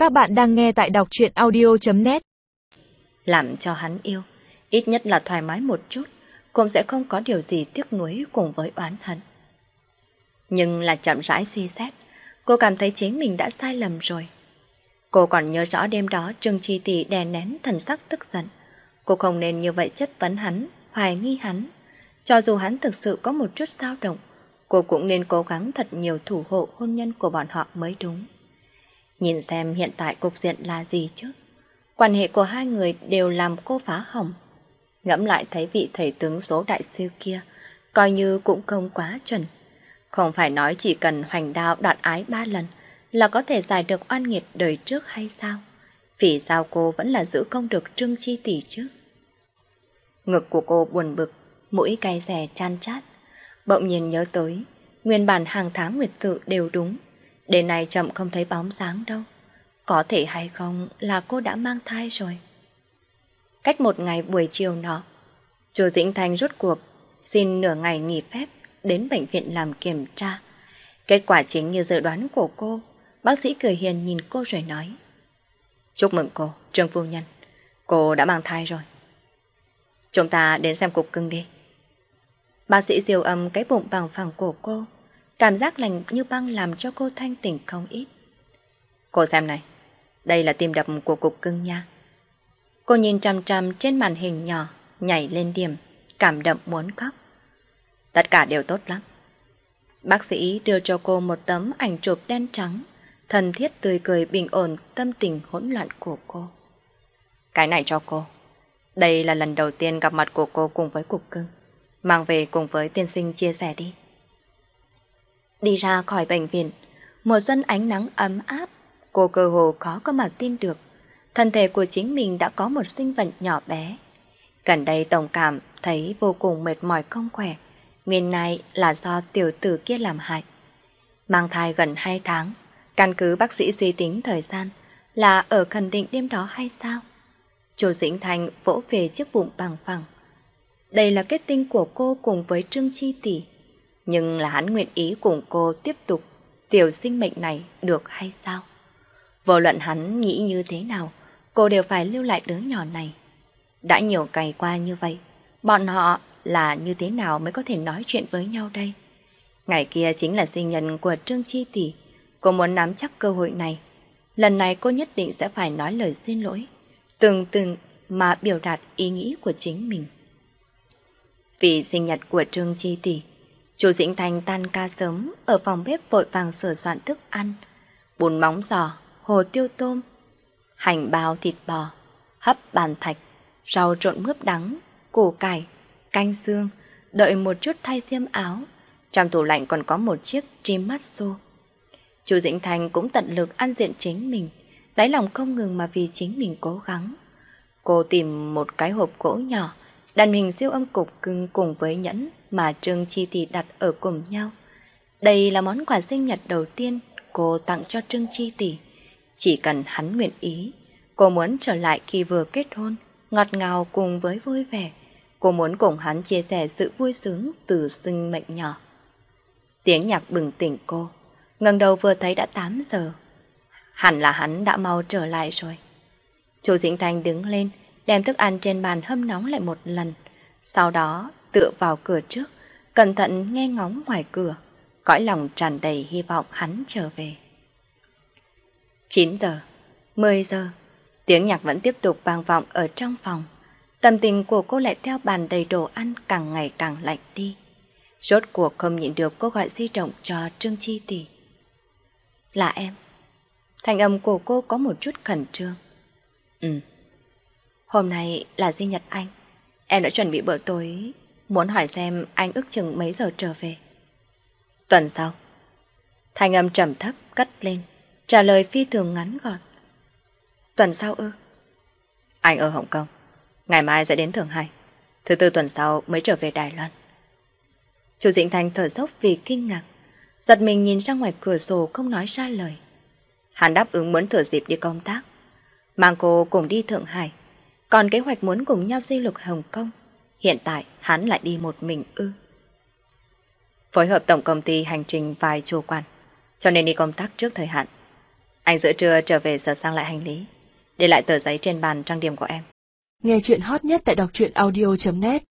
Các bạn đang nghe tại đọc truyện audio.net. Làm cho hắn yêu, ít nhất là thoải mái một chút, cũng sẽ không có điều gì tiếc nuối cùng với oán hận. Nhưng là chậm rãi suy xét, cô cảm thấy chính mình đã sai lầm rồi. Cô còn nhớ rõ đêm đó Trương Chi Tỷ đè nén thần sắc tức giận. Cô không nên như vậy chất vấn hắn, hoài nghi hắn. Cho dù hắn thực sự có một chút dao động, cô cũng nên cố gắng thật nhiều thủ hộ hôn nhân của bọn họ mới đúng. Nhìn xem hiện tại cục diện là gì chứ? Quan hệ của hai người đều làm cô phá hỏng. Ngẫm lại thấy vị thầy tướng số đại sư kia, coi như cũng không quá chuẩn. Không phải nói chỉ cần hoành đao đoạt ái 3 lần là có thể giải được oan nghiệt đời trước hay sao? Vì sao cô vẫn là giữ không được Trương Chi Tỷ chứ? Ngực của cô buồn bực, mũi cay xè chan chát. Bỗng nhiên nhớ tới, nguyên bản hàng tháng nguyệt sự đều đúng. Đến nay chậm không thấy bóng dáng đâu. Có thể hay không là cô đã mang thai rồi. Cách một ngày buổi chiều nọ, Chu Dĩnh Thanh rốt cuộc xin nửa ngày nghỉ phép đến bệnh viện làm kiểm tra. Kết quả chính như dự đoán của cô. Bác sĩ cười hiền nhìn cô rồi nói: "Chúc mừng cô, Trương phu nhân. Cô đã mang thai rồi. Chúng ta đến xem cục cưng đi." Bác sĩ siêu âm cái bụng bằng phẳng của cô. Cảm giác lạnh như băng làm cho cô thanh tỉnh không ít. "Cô xem này, đây là tim đập của cục cưng nha." Cô nhìn chằm chằm trên màn hình nhỏ, nhảy lên điểm, cảm động muốn khóc. "Tất cả đều tốt lắm." Bác sĩ đưa cho cô một tấm ảnh chụp đen trắng, thân thiết tươi cười bình ổn tâm tình hỗn loạn của cô. "Cái này cho cô. Đây là lần đầu tiên gặp mặt của cô cùng với cục cưng. Mang về cùng với tiên sinh chia sẻ đi." Đi ra khỏi bệnh viện, mùa xuân ánh nắng ấm áp, cô cơ hồ khó có mà tin được. Thân thể của chính mình đã có một sinh vật nhỏ bé. Gần đây tổng cảm thấy vô cùng mệt mỏi không khỏe. Nguyên này là do tiểu tử kia làm hại. Mang thai gần 2 tháng, căn cứ bác sĩ suy tính thời gian là ở khẩn định đêm đó hay sao? Chu Dĩnh Thanh vỗ về chiếc bụng bằng phẳng. Đây là kết tinh của cô cùng với Trương Chi Tỷ. Nhưng là hắn nguyện ý cùng cô tiếp tục tiểu sinh mệnh này được hay sao? Vô luận hắn nghĩ như thế nào, cô đều phải lưu lại đứa nhỏ này. Đã nhiều ngày qua như vậy, bọn họ là như thế nào mới có thể nói chuyện với nhau đây? Ngày kia chính là sinh nhật của Trương Chi Tỷ. Cô muốn nắm chắc cơ hội này. Lần này cô nhất định sẽ phải nói lời xin lỗi, từng mà biểu đạt ý nghĩ của chính mình. Vì sinh nhật của Trương Chi Tỷ, Chu Dĩnh Thanh tan ca sớm ở phòng bếp vội vàng sửa soạn thức ăn. Bún móng giò, hồ tiêu tôm, hành bao thịt bò, hấp bàn thạch, rau trộn mướp đắng, củ cải, canh xương, đợi một chút thay xiêm áo. Trong tủ lạnh còn có một chiếc trim mát xô. Chu Dĩnh Thanh cũng tận lực ăn diện chính mình, đáy lòng không ngừng mà vì chính mình cố gắng. Cô tìm một cái hộp gỗ nhỏ, đặt hình siêu âm cục cưng cùng với nhẫn mà Trương Chi Tỷ đặt ở cùng nhau. Đây là món quà sinh nhật đầu tiên cô tặng cho Trương Chi Tỷ. Chỉ cần hắn nguyện ý, cô muốn trở lại khi vừa kết hôn, ngọt ngào cùng với vui vẻ. Cô muốn cùng hắn chia sẻ sự vui sướng từ sinh mệnh nhỏ. Tiếng nhạc bừng tỉnh cô, ngẩng đầu vừa thấy đã 8 giờ. Hẳn là hắn đã mau trở lại rồi. Chu Dĩnh Thanh đứng lên, đem thức ăn trên bàn hâm nóng lại một lần. Sau đó tựa vào cửa trước, cẩn thận nghe ngóng ngoài cửa, cõi lòng tràn đầy hy vọng hắn trở về. 9 giờ, 10 giờ, tiếng nhạc vẫn tiếp tục vang vọng ở trong phòng. Tâm tình của cô lại theo bàn đầy đồ ăn càng ngày càng lạnh đi. Rốt cuộc không nhịn được cô gọi di động cho Trương Chi Tỷ. "Là em." Thanh âm của cô có một chút khẩn trương. "Hôm nay là sinh nhật anh. Em đã chuẩn bị bữa tối, muốn hỏi xem anh ước chừng mấy giờ trở về." "Tuần sau." Thanh âm trầm thấp cất lên, trả lời phi thường ngắn gọn. "Tuần sau ư?" "Anh ở Hồng Kông, ngày mai sẽ đến Thượng Hải, thứ tư tuần sau mới trở về Đài Loan." Chu Dĩnh Thanh thở dốc vì kinh ngạc, giật mình nhìn ra ngoài cửa sổ không nói ra lời. Hắn đáp ứng muốn thừa dịp đi công tác, mang cô cùng đi Thượng Hải, còn kế hoạch muốn cùng nhau di lục Hồng Kông, hiện tại hắn lại đi một mình ư? Phối hợp tổng công ty hành trình vài chủ quản, cho nên đi công tác trước thời hạn. Anh giữa trưa trở về sửa sang lại hành lý, để lại tờ giấy trên bàn trang điểm của em. Nghe chuyện hot nhất tại đọc truyện audio.net